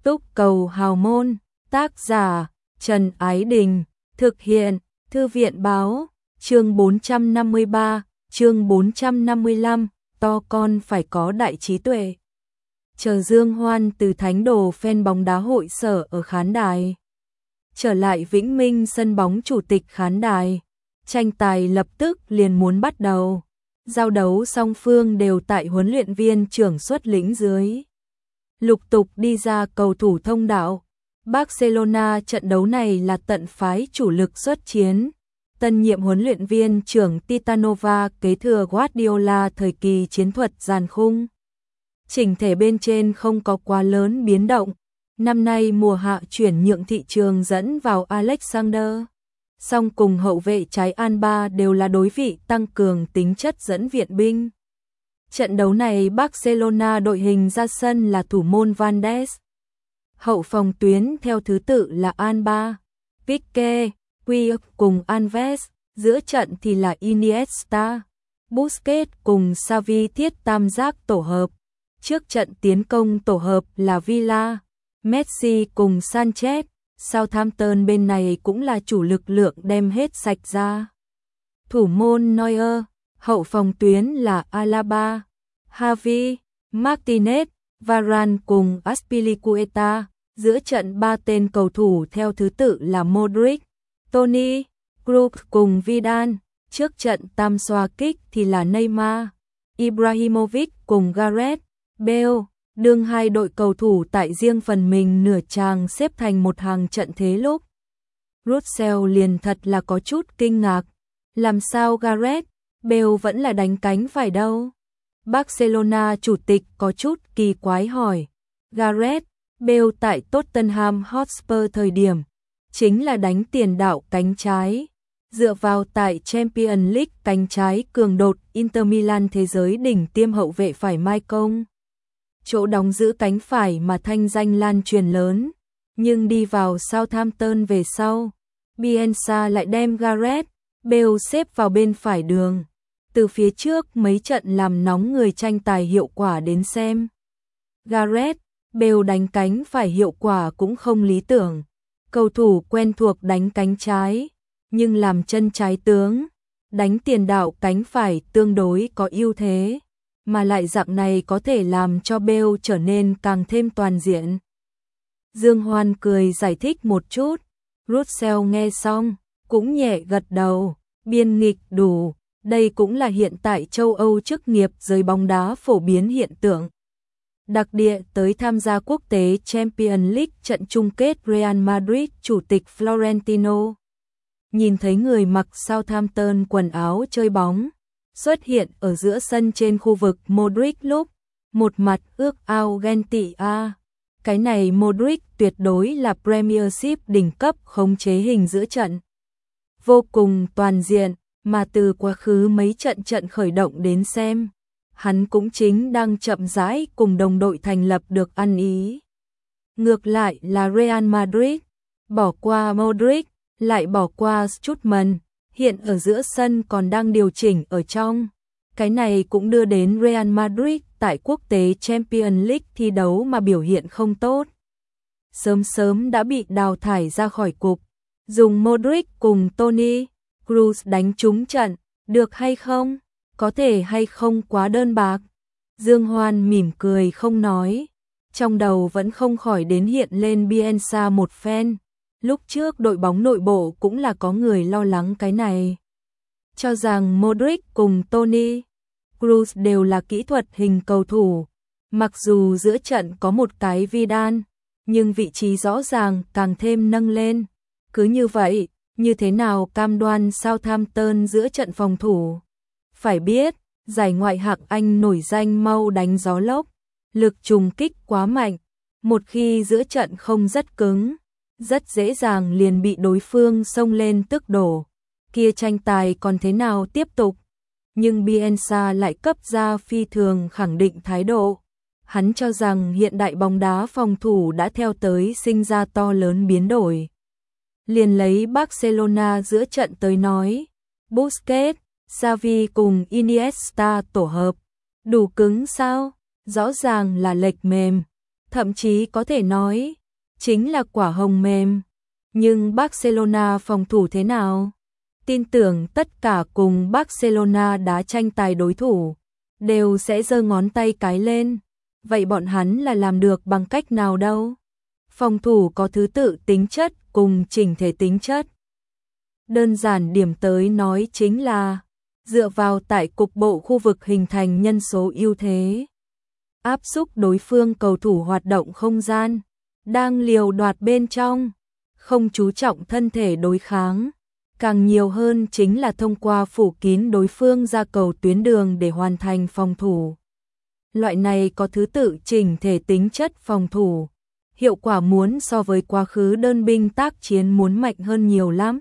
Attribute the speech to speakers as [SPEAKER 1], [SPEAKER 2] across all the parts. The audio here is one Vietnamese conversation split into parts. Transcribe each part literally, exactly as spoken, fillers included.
[SPEAKER 1] Túc cầu hào môn, tác giả Trần Ái Đình, thực hiện Thư viện Báo, chương bốn trăm năm mươi ba, chương bốn trăm năm mươi lăm, to con phải có đại trí tuệ. Chờ Dương Hoan từ thánh đồ fan bóng đá hội sở ở khán đài. Trở lại Vĩnh Minh sân bóng chủ tịch khán đài. Tranh tài lập tức liền muốn bắt đầu. Giao đấu song phương đều tại huấn luyện viên trưởng xuất lĩnh dưới. Lục tục đi ra cầu thủ thông đạo. Barcelona trận đấu này là tận phái chủ lực xuất chiến. Tân nhiệm huấn luyện viên trưởng Titanova kế thừa Guardiola thời kỳ chiến thuật giàn khung. Chỉnh thể bên trên không có quá lớn biến động. Năm nay mùa hạ chuyển nhượng thị trường dẫn vào Alexander. Song cùng hậu vệ trái Alba đều là đối vị tăng cường tính chất dẫn viện binh. Trận đấu này Barcelona đội hình ra sân là thủ môn Van Ness. Hậu phòng tuyến theo thứ tự là Alba, Pique, Puig cùng Alves, giữa trận thì là Iniesta, Busquets cùng Xavi thiết tam giác tổ hợp. Trước trận tiến công tổ hợp là Villa, Messi cùng Sanchez. Southampton bên này cũng là chủ lực lượng đem hết sạch ra. Thủ môn Neuer, hậu phòng tuyến là Alaba, Xavi, Martinez, Varane cùng Azpilicueta, giữa trận ba tên cầu thủ theo thứ tự là Modric, Toni, Kroos cùng Vidal, trước trận tam xoa kích thì là Neymar, Ibrahimovic cùng Gareth Bale. Đương hai đội cầu thủ tại riêng phần mình nửa tràng xếp thành một hàng trận thế lúc. Russell liền thật là có chút kinh ngạc. Làm sao Gareth Bale vẫn là đánh cánh phải đâu? Barcelona chủ tịch có chút kỳ quái hỏi. Gareth Bale tại Tottenham Hotspur thời điểm chính là đánh tiền đạo cánh trái. Dựa vào tại Champions League cánh trái cường đột Inter Milan thế giới đỉnh tiêm hậu vệ phải Mai Công. Chỗ đóng giữ cánh phải mà thanh danh lan truyền lớn, nhưng đi vào Southampton về sau, Bielsa lại đem Gareth Bale xếp vào bên phải đường. Từ phía trước mấy trận làm nóng người tranh tài hiệu quả đến xem. Gareth Bale đánh cánh phải hiệu quả cũng không lý tưởng. Cầu thủ quen thuộc đánh cánh trái, nhưng làm chân trái tướng, đánh tiền đạo cánh phải tương đối có ưu thế. Mà lại dạng này có thể làm cho Bale trở nên càng thêm toàn diện. Dương Hoan cười giải thích một chút. Russell nghe xong, cũng nhẹ gật đầu. Biên nghịch đủ, đây cũng là hiện tại châu Âu chức nghiệp giới bóng đá phổ biến hiện tượng. Đặc địa tới tham gia quốc tế Champions League trận chung kết Real Madrid chủ tịch Florentino. Nhìn thấy người mặc Southampton quần áo chơi bóng xuất hiện ở giữa sân trên khu vực Modric lúc, một mặt ước ao ghen tị a. Cái này Modric tuyệt đối là Premiership đỉnh cấp khống chế hình giữa trận. Vô cùng toàn diện, mà từ quá khứ mấy trận trận khởi động đến xem, hắn cũng chính đang chậm rãi cùng đồng đội thành lập được ăn ý. Ngược lại là Real Madrid, bỏ qua Modric, lại bỏ qua Strootman. Hiện ở giữa sân còn đang điều chỉnh ở trong. Cái này cũng đưa đến Real Madrid tại quốc tế Champions League thi đấu mà biểu hiện không tốt. Sớm sớm đã bị đào thải ra khỏi cục. Dùng Modric cùng Toni Kroos đánh trúng trận, được hay không? Có thể hay không quá đơn bạc? Dương Hoan mỉm cười không nói. Trong đầu vẫn không khỏi đến hiện lên Bielsa một phen. Lúc trước đội bóng nội bộ cũng là có người lo lắng cái này. Cho rằng Modric cùng Toni Kroos đều là kỹ thuật hình cầu thủ. Mặc dù giữa trận có một cái Vidal, nhưng vị trí rõ ràng càng thêm nâng lên. Cứ như vậy, như thế nào cam đoan Southampton giữa trận phòng thủ? Phải biết, giải ngoại hạng Anh nổi danh mau đánh gió lốc, lực trùng kích quá mạnh. Một khi giữa trận không rất cứng, rất dễ dàng liền bị đối phương xông lên tức đổ. Kia tranh tài còn thế nào tiếp tục? Nhưng Bielsa lại cấp ra phi thường khẳng định thái độ. Hắn cho rằng hiện đại bóng đá phòng thủ đã theo tới sinh ra to lớn biến đổi. Liền lấy Barcelona giữa trận tới nói, Busquets, Xavi cùng Iniesta tổ hợp, đủ cứng sao? Rõ ràng là lệch mềm. thậm chí có thể nói, chính là quả hồng mềm. Nhưng Barcelona phòng thủ thế nào? Tin tưởng tất cả cùng Barcelona đá tranh tài đối thủ, đều sẽ giơ ngón tay cái lên. Vậy bọn hắn là làm được bằng cách nào đâu? Phòng thủ có thứ tự tính chất cùng chỉnh thể tính chất. Đơn giản điểm tới nói chính là dựa vào tại cục bộ khu vực hình thành nhân số ưu thế, áp xúc đối phương cầu thủ hoạt động không gian, đang liều đoạt bên trong, không chú trọng thân thể đối kháng, càng nhiều hơn chính là thông qua phủ kín đối phương ra cầu tuyến đường để hoàn thành phòng thủ. Loại này có thứ tự chỉnh thể tính chất phòng thủ, hiệu quả muốn so với quá khứ đơn binh tác chiến muốn mạnh hơn nhiều lắm.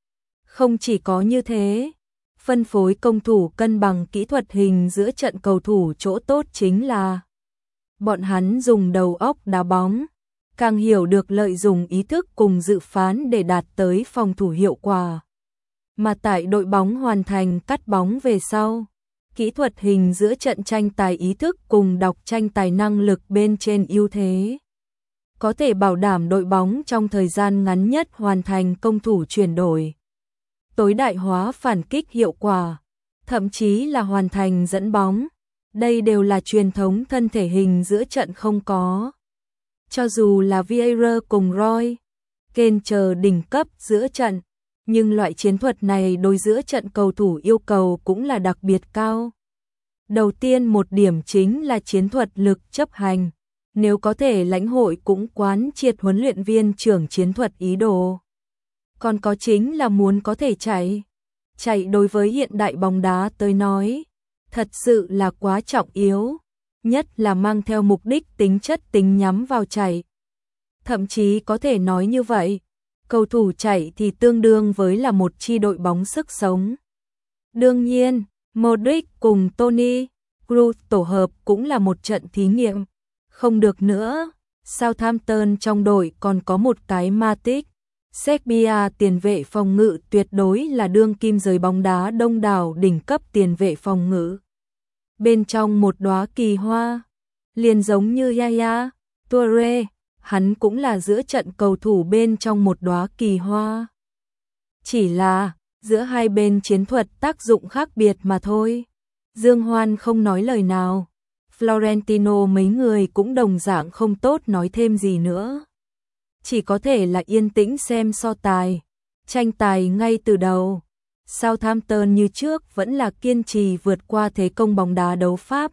[SPEAKER 1] Không chỉ có như thế, phân phối công thủ cân bằng kỹ thuật hình giữa trận cầu thủ chỗ tốt chính là bọn hắn dùng đầu óc đá bóng, càng hiểu được lợi dụng ý thức cùng dự phán để đạt tới phòng thủ hiệu quả. Mà tại đội bóng hoàn thành cắt bóng về sau, kỹ thuật hình giữa trận tranh tài ý thức cùng đọc tranh tài năng lực bên trên ưu thế, có thể bảo đảm đội bóng trong thời gian ngắn nhất hoàn thành công thủ chuyển đổi, tối đại hóa phản kích hiệu quả, thậm chí là hoàn thành dẫn bóng. Đây đều là truyền thống thân thể hình giữa trận không có. Cho dù là Vieira cùng Roy Keane chờ đỉnh cấp giữa trận, nhưng loại chiến thuật này đối giữa trận cầu thủ yêu cầu cũng là đặc biệt cao. Đầu tiên một điểm chính là chiến thuật lực chấp hành, nếu có thể lãnh hội cũng quán triệt huấn luyện viên trưởng chiến thuật ý đồ. Còn có chính là muốn có thể chạy. Chạy đối với hiện đại bóng đá tới nói, thật sự là quá trọng yếu, nhất là mang theo mục đích tính chất tính nhắm vào chạy. Thậm chí có thể nói như vậy, cầu thủ chạy thì tương đương với là một chi đội bóng sức sống. Đương nhiên, Modric cùng Toni Kroos tổ hợp cũng là một trận thí nghiệm. Không được nữa, Southampton trong đội còn có một cái Matic. Serbia tiền vệ phòng ngự tuyệt đối là đương kim giới bóng đá đông đảo đỉnh cấp tiền vệ phòng ngự. Bên trong một đóa kỳ hoa, liền giống như Yaya Toure, hắn cũng là giữa trận cầu thủ bên trong một đóa kỳ hoa. Chỉ là, giữa hai bên chiến thuật tác dụng khác biệt mà thôi. Dương Hoan không nói lời nào, Florentino mấy người cũng đồng dạng không tốt nói thêm gì nữa. Chỉ có thể là yên tĩnh xem so tài, tranh tài ngay từ đầu. Southampton như trước vẫn là kiên trì vượt qua thế công bóng đá đấu Pháp.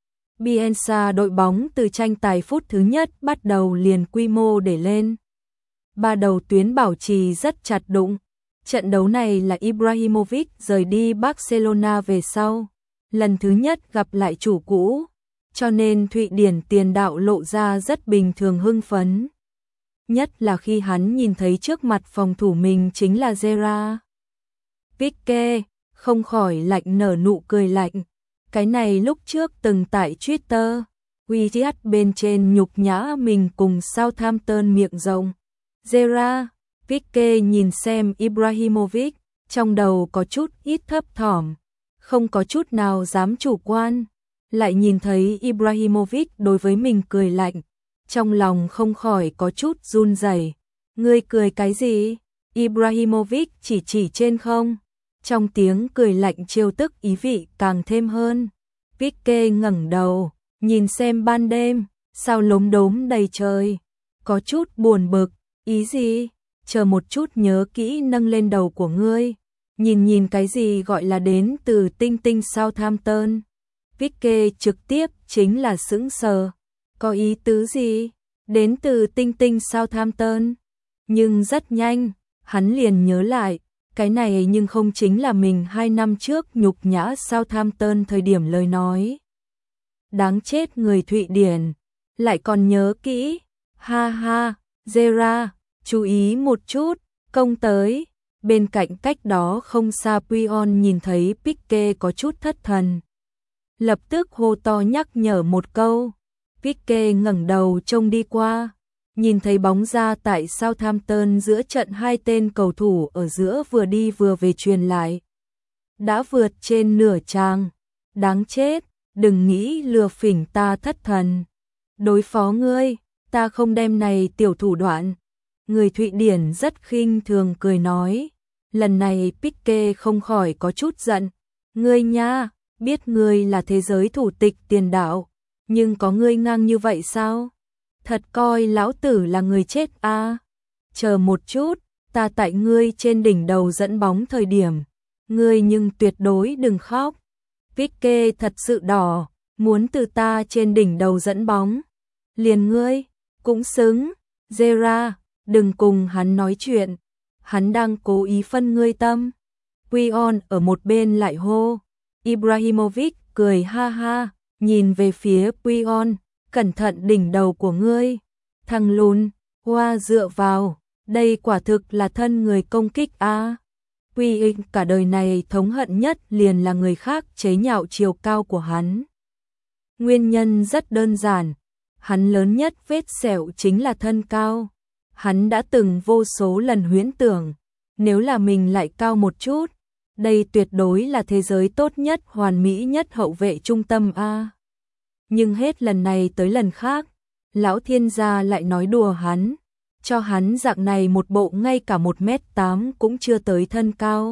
[SPEAKER 1] Bielsa đội bóng từ tranh tài phút thứ nhất bắt đầu liền quy mô để lên. Ba đầu tuyến bảo trì rất chặt đụng. Trận đấu này là Ibrahimovic rời đi Barcelona về sau, lần thứ nhất gặp lại chủ cũ, cho nên Thụy Điển tiền đạo lộ ra rất bình thường hưng phấn. Nhất là khi hắn nhìn thấy trước mặt phòng thủ mình chính là Gerrard Piqué, không khỏi lạnh nở nụ cười lạnh. Cái này lúc trước từng tại Twitter, Wizard bên trên nhục nhã mình cùng Southampton miệng rộng. Gerrard Piqué nhìn xem Ibrahimovic, trong đầu có chút ít thấp thỏm, không có chút nào dám chủ quan. Lại nhìn thấy Ibrahimovic đối với mình cười lạnh, trong lòng không khỏi có chút run rẩy. Ngươi cười cái gì? Ibrahimovic chỉ chỉ trên không. Trong tiếng cười lạnh trêu tức ý vị càng thêm hơn. Piqué ngẩng đầu, nhìn xem ban đêm, sao lốm đốm đầy trời. Có chút buồn bực, ý gì? Chờ một chút nhớ kỹ nâng lên đầu của ngươi. Nhìn nhìn cái gì gọi là đến từ tinh tinh Southampton. Piqué trực tiếp chính là sững sờ. Có ý tứ gì? Đến từ tinh tinh Southampton. Nhưng rất nhanh, hắn liền nhớ lại, cái này nhưng không chính là mình hai năm trước nhục nhã Southampton thời điểm lời nói. Đáng chết người Thụy Điển, lại còn nhớ kỹ. Ha ha, Gerrard, chú ý một chút, công tới. Bên cạnh cách đó không xa Puyon nhìn thấy Piqué có chút thất thần, lập tức hô to nhắc nhở một câu. Piqué ngẩng đầu trông đi qua, nhìn thấy bóng ra tại Southampton giữa trận hai tên cầu thủ ở giữa vừa đi vừa về truyền lại. Đã vượt trên nửa trang, đáng chết, đừng nghĩ lừa phỉnh ta thất thần. Đối phó ngươi, Ta không đem này tiểu thủ đoạn. Người Thụy Điển rất khinh thường cười nói. Lần này Pique không khỏi có chút giận. Ngươi nha, biết ngươi là thế giới thủ tịch tiền đạo, nhưng có ngươi ngang như vậy sao? Thật coi lão tử là người chết à? Chờ một chút, ta tại ngươi trên đỉnh đầu dẫn bóng thời điểm, ngươi nhưng tuyệt đối đừng khóc. Pique thật sự đỏ, muốn từ ta trên đỉnh đầu dẫn bóng. Liền ngươi, cũng xứng. Zera, đừng cùng hắn nói chuyện. Hắn đang cố ý phân ngươi tâm. Puyol ở một bên lại hô. Ibrahimovic cười ha ha, nhìn về phía Puyol, cẩn thận đỉnh đầu của ngươi. Thằng lùn, hoa dựa vào, đây quả thực là thân người công kích a. À. Puyol cả đời này thống hận nhất liền là người khác chế nhạo chiều cao của hắn. Nguyên nhân rất đơn giản, hắn lớn nhất vết sẹo chính là thân cao. Hắn đã từng vô số lần huyễn tưởng, nếu là mình lại cao một chút, đây tuyệt đối là thế giới tốt nhất, hoàn mỹ nhất hậu vệ trung tâm a. Nhưng hết lần này tới lần khác, lão thiên gia lại nói đùa hắn, cho hắn dạng này một bộ ngay cả một mét tám cũng chưa tới thân cao.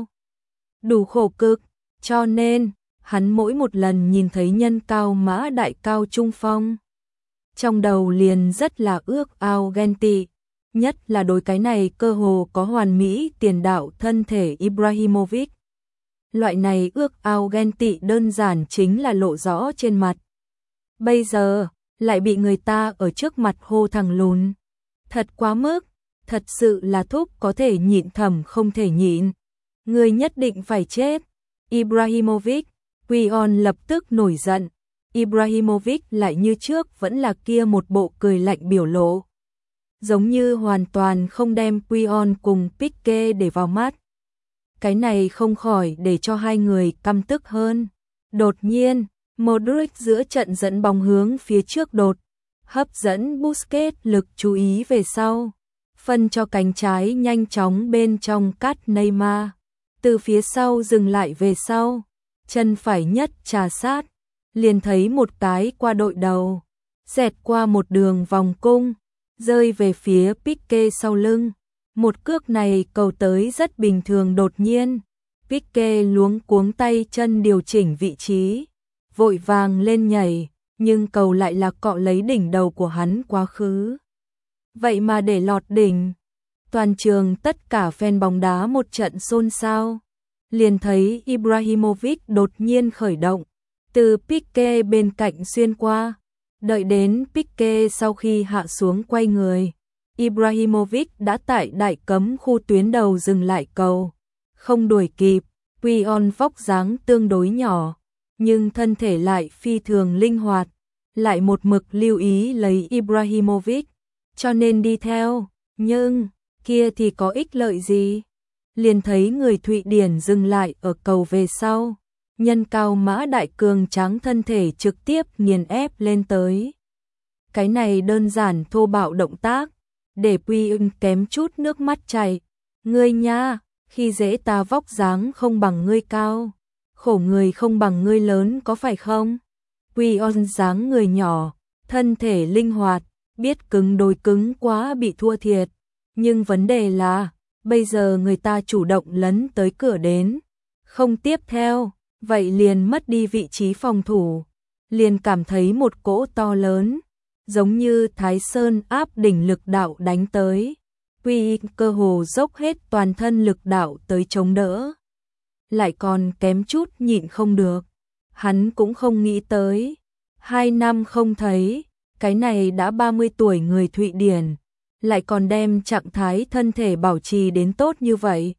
[SPEAKER 1] Đủ khổ cực, cho nên, hắn mỗi một lần nhìn thấy nhân cao mã đại cao trung phong, trong đầu liền rất là ước ao ghen tị. Nhất là đối cái này cơ hồ có hoàn mỹ tiền đạo thân thể Ibrahimovic. Loại này ước ao ghen tị đơn giản chính là lộ rõ trên mặt. Bây giờ, lại bị người ta ở trước mặt hô thằng lùn. Thật quá mức, thật sự là thúc có thể nhịn thầm không thể nhịn. Người nhất định phải chết. Ibrahimovic, Puyol lập tức nổi giận. Ibrahimovic lại như trước vẫn là kia một bộ cười lạnh biểu lộ. Giống như hoàn toàn không đem Puyol cùng Pique để vào mắt. Cái này không khỏi để cho hai người căm tức hơn. Đột nhiên, Modric giữa trận dẫn bóng hướng phía trước đột, hấp dẫn Busquets lực chú ý về sau. Phân cho cánh trái nhanh chóng bên trong cắt Neymar. Từ phía sau dừng lại về sau, chân phải nhất trà sát, liền thấy một cái qua đội đầu, xẹt qua một đường vòng cung, rơi về phía Pique sau lưng. Một cước này cầu tới rất bình thường, đột nhiên Pique luống cuống tay chân điều chỉnh vị trí, vội vàng lên nhảy, nhưng cầu lại là cọ lấy đỉnh đầu của hắn quá khứ. Vậy mà để lọt đỉnh. Toàn trường tất cả fan bóng đá một trận xôn xao. Liền thấy Ibrahimovic đột nhiên khởi động, từ Pique bên cạnh xuyên qua. Đợi đến Pique sau khi hạ xuống quay người, Ibrahimovic đã tại đại cấm khu tuyến đầu dừng lại cầu, không đuổi kịp. Puyol vóc dáng tương đối nhỏ, nhưng thân thể lại phi thường linh hoạt, lại một mực lưu ý lấy Ibrahimovic, cho nên đi theo, nhưng kia thì có ích lợi gì? Liền thấy người Thụy Điển dừng lại ở cầu về sau, nhân cao mã đại cường tráng thân thể trực tiếp nghiền ép lên tới. Cái này đơn giản thô bạo động tác, để Puyol kém chút nước mắt chảy. Ngươi nha, khi dễ ta vóc dáng không bằng ngươi cao, khổ người không bằng ngươi lớn có phải không? Puyol dáng người nhỏ, thân thể linh hoạt, biết cứng đôi cứng quá bị thua thiệt. Nhưng vấn đề là, bây giờ người ta chủ động lấn tới cửa đến, không tiếp theo, vậy liền mất đi vị trí phòng thủ, liền cảm thấy một cỗ to lớn, giống như Thái Sơn áp đỉnh lực đạo đánh tới. Quy cơ hồ dốc hết toàn thân lực đạo tới chống đỡ, lại còn kém chút nhịn không được. Hắn cũng không nghĩ tới, hai năm không thấy, cái này đã ba mươi tuổi người Thụy Điển, lại còn đem trạng thái thân thể bảo trì đến tốt như vậy.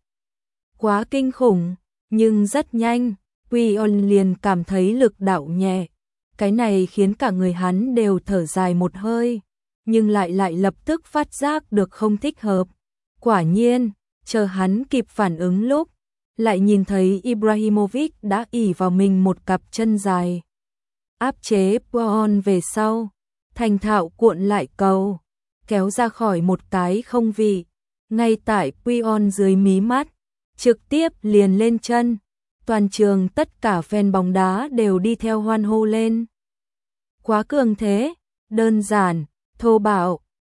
[SPEAKER 1] Quá kinh khủng, nhưng rất nhanh, Puyol liền cảm thấy lực đạo nhẹ. Cái này khiến cả người hắn đều thở dài một hơi, nhưng lại lại lập tức phát giác được không thích hợp. Quả nhiên, chờ hắn kịp phản ứng lúc, lại nhìn thấy Ibrahimovic đã ỉ vào mình một cặp chân dài. Áp chế Puyol về sau, thành thạo cuộn lại cầu, kéo ra khỏi một cái không vị, ngay tại Puyol dưới mí mắt, trực tiếp liền lên chân. Toàn trường tất cả fan bóng đá đều đi theo hoan hô lên. Quá cường thế, đơn giản, thô bạo,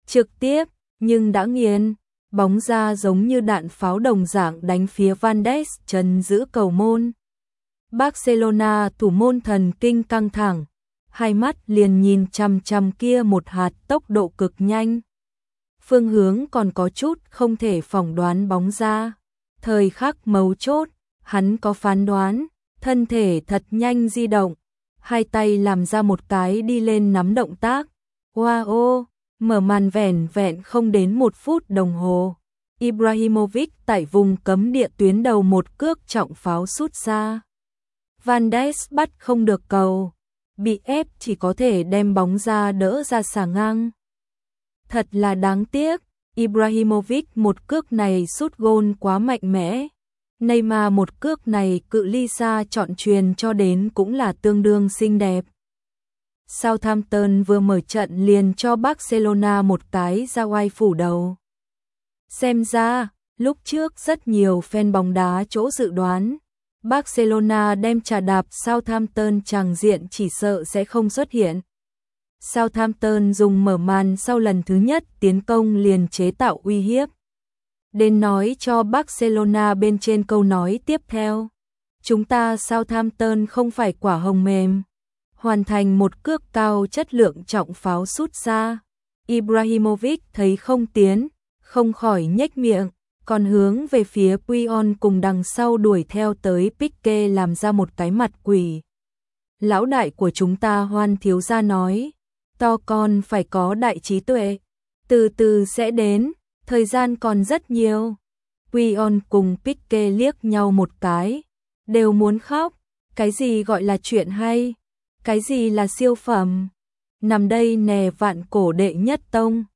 [SPEAKER 1] trực tiếp, nhưng đã nghiền. Bóng ra giống như đạn pháo đồng dạng đánh phía Van Dijk trấn giữ cầu môn. Barcelona thủ môn thần kinh căng thẳng, hai mắt liền nhìn chằm chằm kia một hạt tốc độ cực nhanh. Phương hướng còn có chút không thể phỏng đoán bóng ra. Thời khắc mấu chốt, hắn có phán đoán, thân thể thật nhanh di động, hai tay làm ra một cái đi lên nắm động tác. Wow, mở màn vẻn vẹn không đến một phút đồng hồ. Ibrahimovic tại vùng cấm địa tuyến đầu một cước trọng pháo sút ra. Van Dijk bắt không được cầu, bị ép chỉ có thể đem bóng ra đỡ ra xà ngang. Thật là đáng tiếc, Ibrahimovic một cước này sút gôn quá mạnh mẽ. Neymar một cước này cự ly xa chọn chuyền cho đến cũng là tương đương xinh đẹp. Southampton vừa mở trận liền cho Barcelona một cái ra oai phủ đầu. Xem ra, lúc trước rất nhiều fan bóng đá chỗ dự đoán, Barcelona đem trà đạp Southampton tràng diện chỉ sợ sẽ không xuất hiện. Southampton dùng mở màn sau lần thứ nhất tiến công liền chế tạo uy hiếp. Đến nói cho Barcelona bên trên câu nói tiếp theo. Chúng ta Southampton không phải quả hồng mềm. Hoàn thành một cước cao chất lượng trọng pháo sút ra. Ibrahimovic thấy không tiến, không khỏi nhếch miệng, còn hướng về phía Puyol cùng đằng sau đuổi theo tới Pique làm ra một cái mặt quỷ. Lão đại của chúng ta Hoan thiếu gia nói, to con phải có đại trí tuệ, từ từ sẽ đến, thời gian còn rất nhiều. Puyol cùng Pique liếc nhau một cái, đều muốn khóc, cái gì gọi là chuyện hay, cái gì là siêu phẩm, nằm đây nè vạn cổ đệ nhất tông.